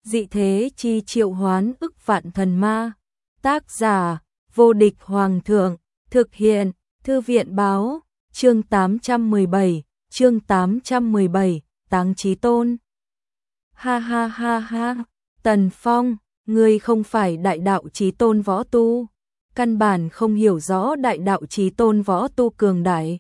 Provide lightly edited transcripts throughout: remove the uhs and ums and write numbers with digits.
Dị thế chi triệu hoán ức vạn thần ma. Tác giả, vô địch hoàng thượng. Thực hiện, thư viện báo. Chương 817, Táng Chí Tôn. Ha ha ha ha, Tần Phong, ngươi không phải đại đạo chí tôn võ tu, căn bản không hiểu rõ đại đạo chí tôn võ tu cường đại.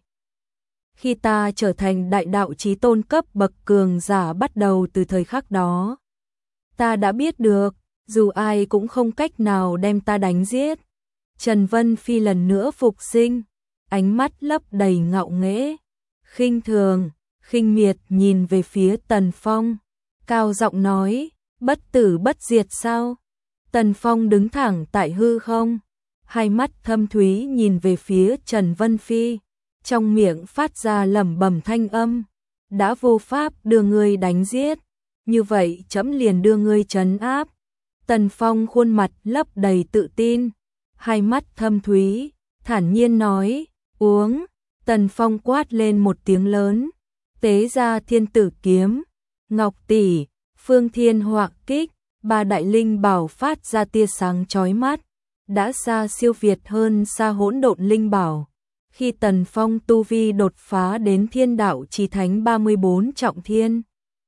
Khi ta trở thành đại đạo chí tôn cấp bậc cường giả bắt đầu từ thời khắc đó, ta đã biết được, dù ai cũng không cách nào đem ta đánh giết. Trần Vân Phi lần nữa phục sinh, ánh mắt lấp đầy ngạo nghễ, khinh thường, khinh miệt nhìn về phía Tần Phong, cao giọng nói, bất tử bất diệt sao? Tần Phong đứng thẳng tại hư không, hai mắt thâm thúy nhìn về phía Trần Vân Phi, trong miệng phát ra lẩm bẩm thanh âm, đã vô pháp đưa ngươi đánh giết, như vậy trẫm liền đưa ngươi trấn áp. Tần Phong khuôn mặt lấp đầy tự tin, hai mắt thâm thúy, thản nhiên nói, uống. Tần Phong quát lên một tiếng lớn, tế ra thiên tử kiếm, ngọc tỷ, phương thiên họa kích, ba đại linh bảo phát ra tia sáng chói mắt, đã xa siêu việt hơn xa hỗn độn linh bảo. Khi Tần Phong tu vi đột phá đến thiên đạo chí thánh 34 trọng thiên,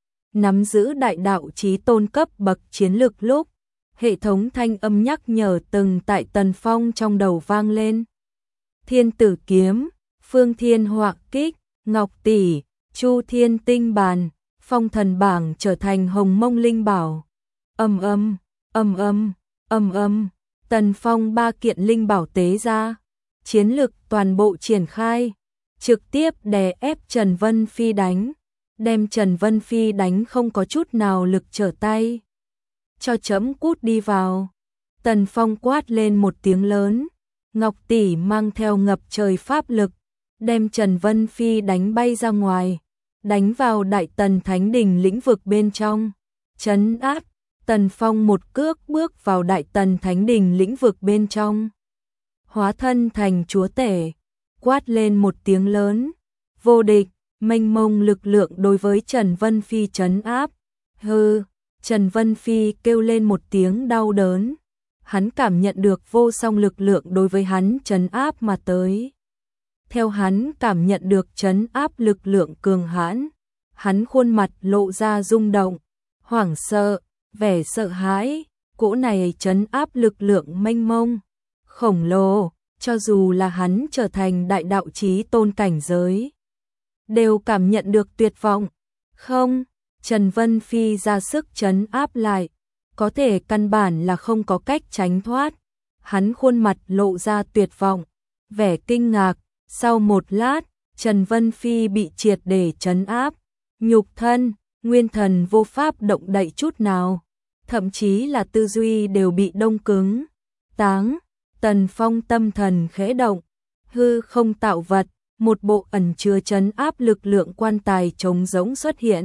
nắm giữ đại đạo chí tôn cấp bậc chiến lực lúc, hệ thống thanh âm nhắc nhở từng tại Tần Phong trong đầu vang lên. Thiên tử kiếm, phương thiên họa kích, ngọc tỷ, chu thiên tinh bàn, phong thần bảng trở thành hồng mông linh bảo. Âm âm, âm âm, âm âm, Tần Phong ba kiện linh bảo tế ra, chiến lực toàn bộ triển khai, trực tiếp đè ép Trần Vân Phi đánh, đem Trần Vân Phi đánh không có chút nào lực trở tay. Cho trẫm cút đi vào. Tần Phong quát lên một tiếng lớn, ngọc tỷ mang theo ngập trời pháp lực, đem Trần Vân Phi đánh bay ra ngoài, đánh vào Đại Tần Thánh Đình lĩnh vực bên trong, trấn áp. Tần Phong một cước bước vào Đại Tần Thánh Đình lĩnh vực bên trong, hóa thân thành chúa tể, quát lên một tiếng lớn, vô địch, mênh mông lực lượng đối với Trần Vân Phi trấn áp. Hừ, Trần Vân Phi kêu lên một tiếng đau đớn, hắn cảm nhận được vô song lực lượng đối với hắn trấn áp mà tới. Theo hắn cảm nhận được trấn áp lực lượng cường hãn, hắn khuôn mặt lộ ra rung động, hoảng sợ, vẻ sợ hãi, cỗ này trấn áp lực lượng mênh mông, khổng lồ, cho dù là hắn trở thành đại đạo chí tôn cảnh giới, đều cảm nhận được tuyệt vọng. Không, Trần Vân Phi ra sức trấn áp lại, có thể căn bản là không có cách tránh thoát. Hắn khuôn mặt lộ ra tuyệt vọng, vẻ kinh ngạc, sau một lát, Trần Vân Phi bị triệt để trấn áp, nhục thân, nguyên thần vô pháp động đậy chút nào, thậm chí là tư duy đều bị đông cứng. Táng. Tần Phong tâm thần khẽ động, hư không tạo vật, một bộ ẩn chứa trấn áp lực lượng quan tài trống rỗng xuất hiện,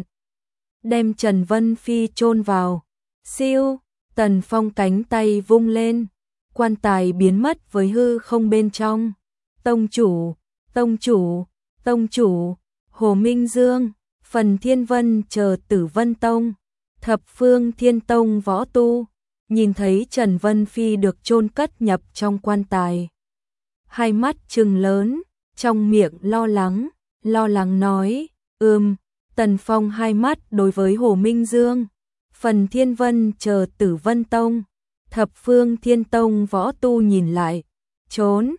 đem Trần Vân Phi chôn vào. Siêu, Tần Phong cánh tay vung lên, quan tài biến mất với hư không bên trong. Tông chủ, tông chủ, tông chủ, Hồ Minh Dương, Phần Thiên Vân chờ Tử Vân Tông, Thập Phương Thiên Tông võ tu, nhìn thấy Trần Vân Phi được chôn cất nhập trong quan tài, hai mắt trừng lớn, trong miệng lo lắng nói, Tần Phong hai mắt đối với Hồ Minh Dương, Phần Thiên Vân chờ Tử Vân Tông, Thập Phương Thiên Tông võ tu nhìn lại, trốn,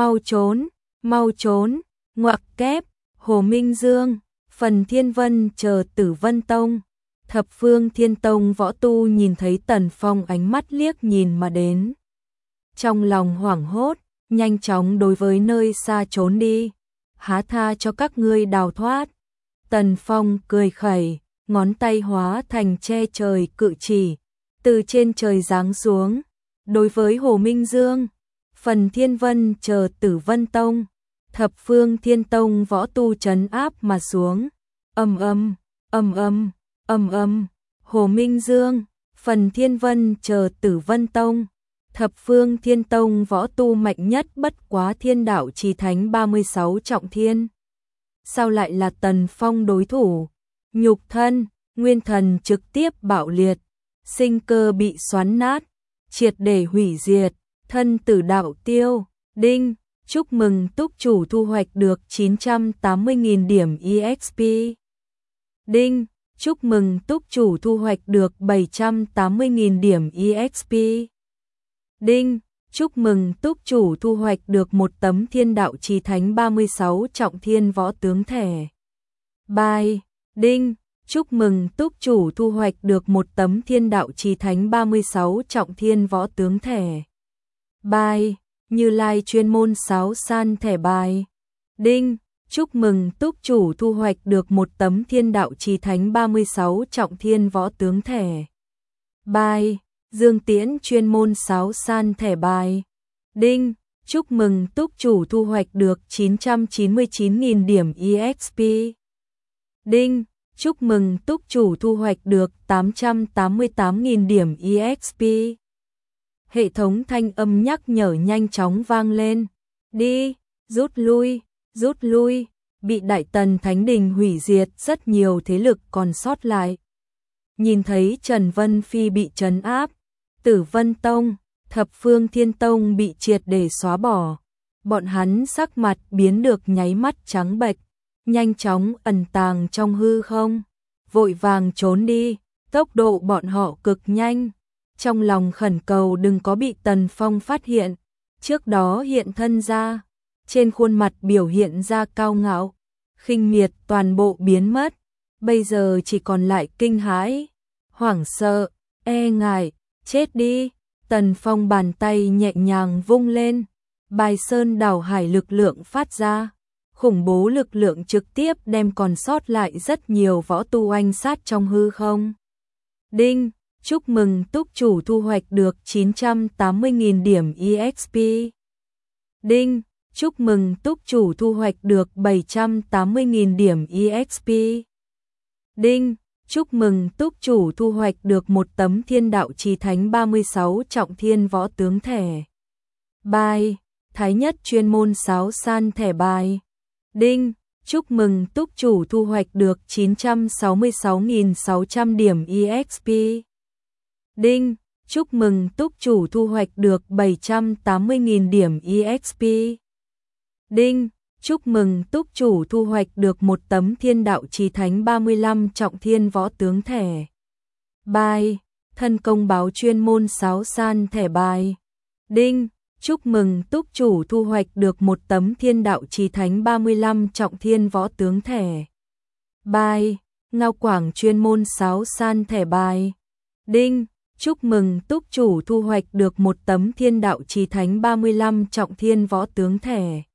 mau trốn, ngoặc kép. Hồ Minh Dương, Phần Thiên Vân chờ Tử Vân Tông, Thập Phương Thiên Tông võ tu nhìn thấy Tần Phong ánh mắt liếc nhìn mà đến, trong lòng hoảng hốt, nhanh chóng đối với nơi xa trốn đi, há tha cho các ngươi đào thoát. Tần Phong cười khẩy, ngón tay hóa thành che trời cự chỉ, từ trên trời giáng xuống, đối với Hồ Minh Dương, Phần Thiên Vân chờ Tử Vân Tông, Thập Phương Thiên Tông võ tu trấn áp mà xuống. Âm âm, âm âm, âm âm, Hồ Minh Dương, Phần Thiên Vân chờ Tử Vân Tông, Thập Phương Thiên Tông võ tu mạnh nhất bất quá thiên đạo chí thánh 36 trọng thiên. Sao lại là Tần Phong đối thủ? Nhục thân, nguyên thần trực tiếp bạo liệt, sinh cơ bị xoắn nát, triệt để hủy diệt, thân tử đạo tiêu. Đinh, chúc mừng túc chủ thu hoạch được 980.000 điểm EXP. Đinh, chúc mừng túc chủ thu hoạch được 780.000 điểm EXP. Đinh, chúc mừng túc chủ thu hoạch được một tấm thiên đạo chí thánh 36 trọng thiên võ tướng thẻ. Bye. Đinh, chúc mừng túc chủ thu hoạch được một tấm thiên đạo chí thánh 36 trọng thiên võ tướng thẻ. Bye. Như Lai chuyên môn sáo san thẻ bài. Đinh, chúc mừng túc chủ thu hoạch được một tấm thiên đạo chí thánh 36 trọng thiên võ tướng thẻ. Bye. Dương Tiễn chuyên môn sáo san thẻ bài. Đinh, chúc mừng túc chủ thu hoạch được 999.000 điểm EXP. Đinh, chúc mừng túc chủ thu hoạch được 888.000 điểm EXP. Hệ thống thanh âm nhắc nhở nhanh chóng vang lên. Đi, rút lui, bị Đại Tần Thánh Đình hủy diệt, rất nhiều thế lực còn sót lại. Nhìn thấy Trần Vân Phi bị trấn áp, Tử Vân Tông, Thập Phương Thiên Tông bị triệt để xóa bỏ. Bọn hắn sắc mặt biến được nháy mắt trắng bệch, nhanh chóng ẩn tàng trong hư không, vội vàng trốn đi, tốc độ bọn họ cực nhanh. Trong lòng khẩn cầu đừng có bị Tần Phong phát hiện, trước đó hiện thân ra, trên khuôn mặt biểu hiện ra cao ngạo, khinh miệt toàn bộ biến mất, bây giờ chỉ còn lại kinh hãi, hoảng sợ, e ngại, chết đi. Tần Phong bàn tay nhẹ nhàng vung lên, bài sơn đảo hải lực lượng phát ra, khủng bố lực lượng trực tiếp đem còn sót lại rất nhiều võ tu oanh sát trong hư không. Đinh, chúc mừng túc chủ thu hoạch được 980.000 điểm EXP. Đinh, chúc mừng túc chủ thu hoạch được 780.000 điểm EXP. Đinh, chúc mừng túc chủ thu hoạch được một tấm thiên đạo chí thánh 36 trọng thiên võ tướng thẻ. Bye. Thái Nhất chuyên môn sáo san thẻ bài. Đinh, chúc mừng túc chủ thu hoạch được 966.600 điểm EXP. Đinh, chúc mừng túc chủ thu hoạch được 780.000 điểm EXP. Đinh, chúc mừng túc chủ thu hoạch được một tấm thiên đạo chí thánh 35 trọng thiên võ tướng thẻ. Bye. Thân công báo chuyên môn sáo san thẻ bài. Đinh, chúc mừng túc chủ thu hoạch được một tấm thiên đạo chí thánh 35 trọng thiên võ tướng thẻ. Bye. Ngao Quảng chuyên môn sáo san thẻ bài. Đinh, chúc mừng túc chủ thu hoạch được một tấm thiên đạo chí thánh 35 trọng thiên võ tướng thẻ.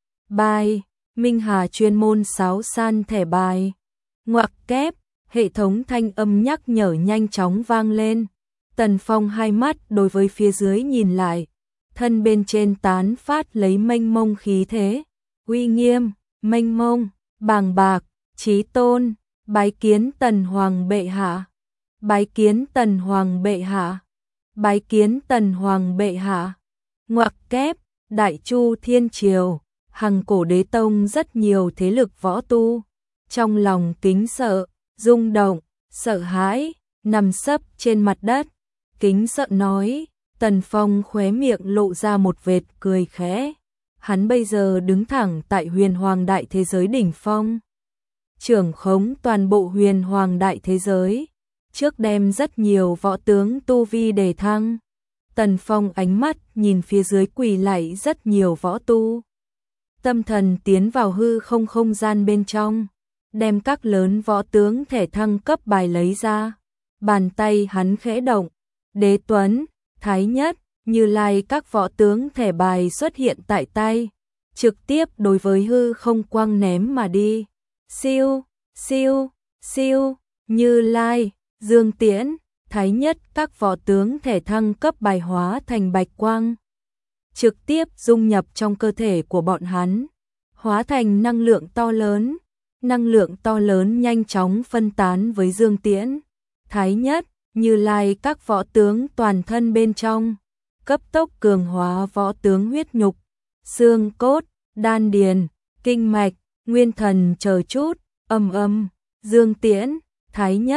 Bye. Minh Hà chuyên môn sáo san thẻ bài. Ngoặc kép, hệ thống thanh âm nhắc nhở nhanh chóng vang lên. Tần Phong hai mắt đối với phía dưới nhìn lại, thân bên trên tán phát lấy mênh mông khí thế, uy nghiêm, mênh mông, bàng bạc, chí tôn, bái kiến Tần Hoàng bệ hạ. Bái kiến Tần Hoàng bệ hạ. Bái kiến Tần Hoàng bệ hạ. Ngoặc kép, Đại Chu Thiên Triều, Hằng Cổ Đế Tông rất nhiều thế lực võ tu, trong lòng kính sợ, rung động, sợ hãi, nằm sấp trên mặt đất, kính sợ nói. Tần Phong khóe miệng lộ ra một vệt cười khẽ, hắn bây giờ đứng thẳng tại huyền hoàng đại thế giới đỉnh phong, trưởng khống toàn bộ huyền hoàng đại thế giới, trước đem rất nhiều võ tướng tu vi đề thăng. Tần Phong ánh mắt nhìn phía dưới quỳ lạy rất nhiều võ tu, tâm thần tiến vào hư không không gian bên trong, đem các lớn võ tướng thẻ thăng cấp bài lấy ra, bàn tay hắn khẽ động, Đế Tuấn, Thái Nhất, Như Lai các võ tướng thẻ bài xuất hiện tại tay, trực tiếp đối với hư không quăng ném mà đi. Siêu, siêu, siêu, Như Lai, Dương Tiễn, Thái Nhất các võ tướng thẻ thăng cấp bài hóa thành bạch quang, trực tiếp dung nhập trong cơ thể của bọn hắn, hóa thành năng lượng to lớn. Năng lượng to lớn nhanh chóng phân tán với Dương Tiễn, Thái Nhất, Như Lai các võ tướng toàn thân bên trong, cấp tốc cường hóa võ tướng huyết nhục, xương cốt, đan điền, kinh mạch, nguyên thần chờ chút, Dương Tiễn, Thái Nhất,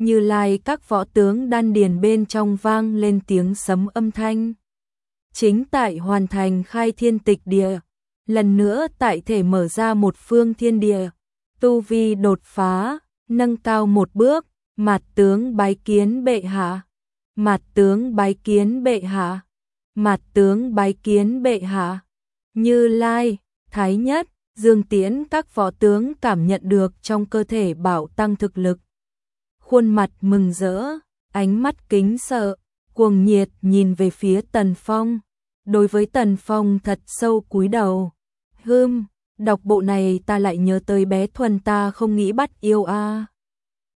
Như Lai các võ tướng đan điền bên trong vang lên tiếng sấm âm thanh. Chính tại hoàn thành khai thiên tịch địa, lần nữa tại thể mở ra một phương thiên địa, tu vi đột phá, nâng cao một bước, Mạt tướng bái kiến bệ hạ. Mạt tướng bái kiến bệ hạ. Mạt tướng bái kiến bệ hạ. Như Lai, Thái Nhất, Dương Tiễn các võ tướng cảm nhận được trong cơ thể bảo tăng thực lực. Khuôn mặt mừng rỡ, ánh mắt kính sợ, cuồng nhiệt nhìn về phía Tần Phong. Đối với Tần Phong thật sâu cúi đầu. Đọc bộ này ta lại nhớ tới bé Thuần ta không nghĩ bắt yêu a.